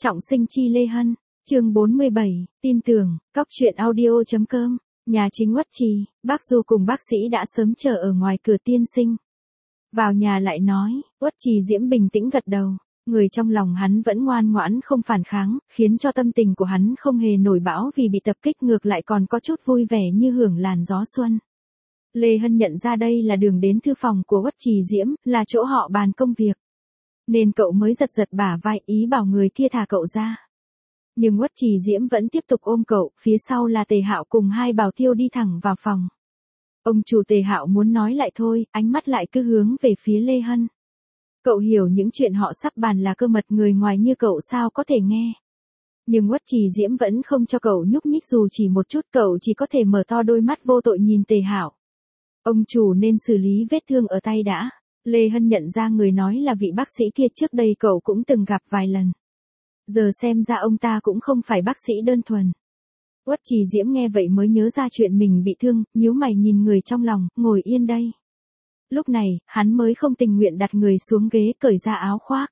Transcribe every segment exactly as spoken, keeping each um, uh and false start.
Trọng sinh chi Lê Hân, chương bốn mươi bảy, tin tưởng, cóc truyện audio.com, nhà chính Uất Trì, bác Du cùng bác sĩ đã sớm chờ ở ngoài cửa tiên sinh. Vào nhà lại nói, Uất Trì Diễm bình tĩnh gật đầu, người trong lòng hắn vẫn ngoan ngoãn không phản kháng, khiến cho tâm tình của hắn không hề nổi bão vì bị tập kích, ngược lại còn có chút vui vẻ như hưởng làn gió xuân. Lê Hân nhận ra đây là đường đến thư phòng của Uất Trì Diễm, là chỗ họ bàn công việc. Nên cậu mới giật giật bả vai ý bảo người kia thả cậu ra. Nhưng Uất Trì Diễm vẫn tiếp tục ôm cậu, phía sau là Tề Hạo cùng hai bảo tiêu đi thẳng vào phòng. Ông chủ Tề Hạo muốn nói lại thôi, ánh mắt lại cứ hướng về phía Lê Hân. Cậu hiểu những chuyện họ sắp bàn là cơ mật, người ngoài như cậu sao có thể nghe. Nhưng Uất Trì Diễm vẫn không cho cậu nhúc nhích dù chỉ một chút, cậu chỉ có thể mở to đôi mắt vô tội nhìn Tề Hạo. Ông chủ nên xử lý vết thương ở tay đã. Lê Hân nhận ra người nói là vị bác sĩ kia, trước đây cậu cũng từng gặp vài lần. Giờ xem ra ông ta cũng không phải bác sĩ đơn thuần. Uất Trì Diễm nghe vậy mới nhớ ra chuyện mình bị thương, nhíu mày nhìn người trong lòng, ngồi yên đây. Lúc này, hắn mới không tình nguyện đặt người xuống ghế, cởi ra áo khoác.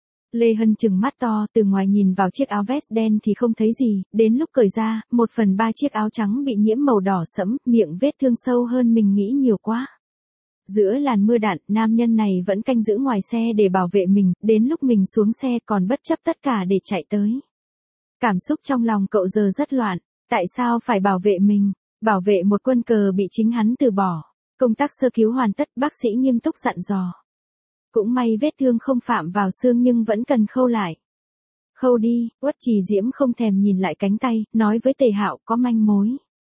Lê Hân trừng mắt to, từ ngoài nhìn vào chiếc áo vest đen thì không thấy gì, đến lúc cởi ra, một phần ba chiếc áo trắng bị nhiễm màu đỏ sẫm, miệng vết thương sâu hơn mình nghĩ nhiều quá. Giữa làn mưa đạn, nam nhân này vẫn canh giữ ngoài xe để bảo vệ mình, đến lúc mình xuống xe còn bất chấp tất cả để chạy tới. Cảm xúc trong lòng cậu giờ rất loạn, tại sao phải bảo vệ mình, bảo vệ một quân cờ bị chính hắn từ bỏ. Công tác sơ cứu hoàn tất, bác sĩ nghiêm túc dặn dò. Cũng may vết thương không phạm vào xương nhưng vẫn cần khâu lại. Khâu đi, Uất Trì Diễm không thèm nhìn lại cánh tay, nói với Tề Hạo có manh mối.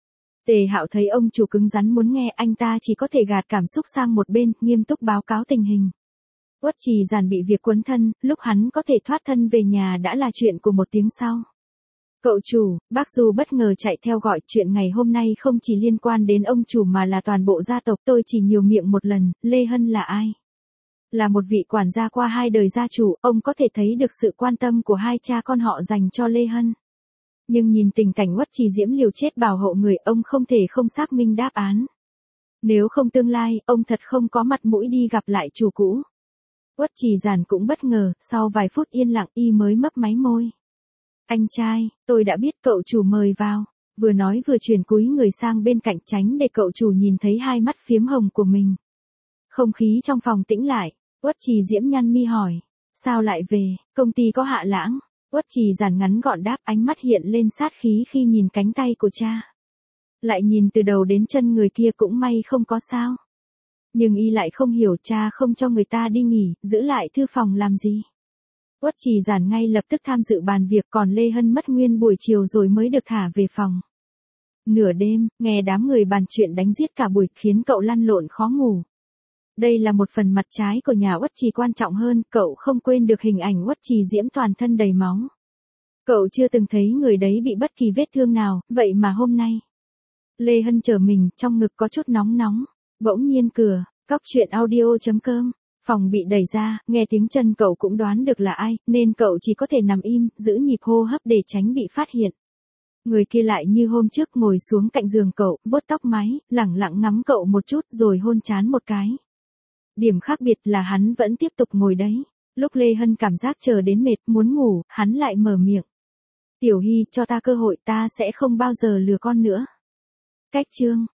Tề Hạo thấy ông chủ cứng rắn muốn nghe, anh ta chỉ có thể gạt cảm xúc sang một bên, nghiêm túc báo cáo tình hình. Uất Trì Giản bị việc cuốn thân, lúc hắn có thể thoát thân về nhà đã là chuyện của một tiếng sau. Cậu chủ, bác Du bất ngờ chạy theo gọi, chuyện ngày hôm nay không chỉ liên quan đến ông chủ mà là toàn bộ gia tộc, tôi chỉ nhiều miệng một lần. Lê Hân là ai? Là một vị quản gia qua hai đời gia chủ, ông có thể thấy được sự quan tâm của hai cha con họ dành cho Lê Hân. Nhưng nhìn tình cảnh Uất Trì Diễm liều chết bảo hộ người, ông không thể không xác minh đáp án. Nếu không tương lai, ông thật không có mặt mũi đi gặp lại chủ cũ. Uất Trì Giản cũng bất ngờ, sau vài phút yên lặng y mới mấp máy môi. Anh trai, tôi đã biết, cậu chủ mời vào. Vừa nói vừa chuyển cúi người sang bên cạnh tránh để cậu chủ nhìn thấy hai mắt phiếm hồng của mình. Không khí trong phòng tĩnh lại, Uất Trì Diễm nhăn mi hỏi. Sao lại về, công ty có hạ lãng? Uất Trì Giản ngắn gọn đáp, ánh mắt hiện lên sát khí khi nhìn cánh tay của cha. Lại nhìn từ đầu đến chân người kia, cũng may không có sao. Nhưng y lại không hiểu cha không cho người ta đi nghỉ, giữ lại thư phòng làm gì. Uất Trì Giản ngay lập tức tham dự bàn việc, còn Lê Hân mất nguyên buổi chiều rồi mới được thả về phòng. Nửa đêm, nghe đám người bàn chuyện đánh giết cả buổi khiến cậu lăn lộn khó ngủ. Đây là một phần mặt trái của nhà Uất Trì, quan trọng hơn, cậu không quên được hình ảnh Uất Trì Diễm toàn thân đầy máu. Cậu chưa từng thấy người đấy bị bất kỳ vết thương nào, vậy mà hôm nay. Lê Hân trở mình, trong ngực có chút nóng nóng. Bỗng nhiên cửa, cóc truyện audio.com, phòng bị đẩy ra, nghe tiếng chân cậu cũng đoán được là ai, nên cậu chỉ có thể nằm im, giữ nhịp hô hấp để tránh bị phát hiện. Người kia lại như hôm trước ngồi xuống cạnh giường cậu, vuốt tóc mái, lẳng lặng ngắm cậu một chút rồi hôn trán một cái. Điểm khác biệt là hắn vẫn tiếp tục ngồi đấy. Lúc Lê Hân cảm giác chờ đến mệt, muốn ngủ, hắn lại mở miệng. Tiểu Hy, cho ta cơ hội, ta sẽ không bao giờ lừa con nữa. Cách chương